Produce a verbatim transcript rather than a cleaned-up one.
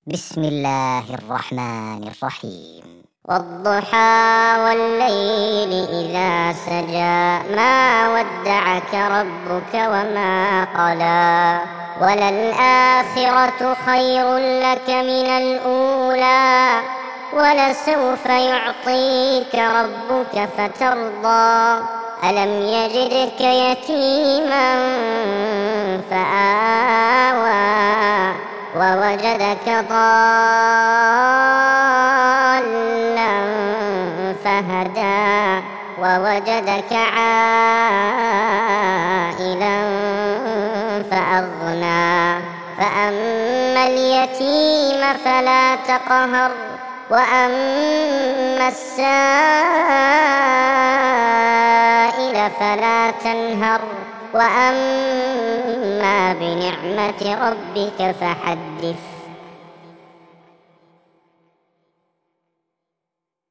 بسم الله الرحمن الرحيم. والضحى والليل إذا سجى ما ودعك ربك وما قلى وللآخرة خير لك من الأولى ولسوف يعطيك ربك فترضى ألم يجدك يتيما فآوى ووجدك ضالا فهدى ووجدك عائلا فأغنى فأما اليتيم فلا تقهر وأما السائل فلا تنهر وأما بنعمة ربك فحدث.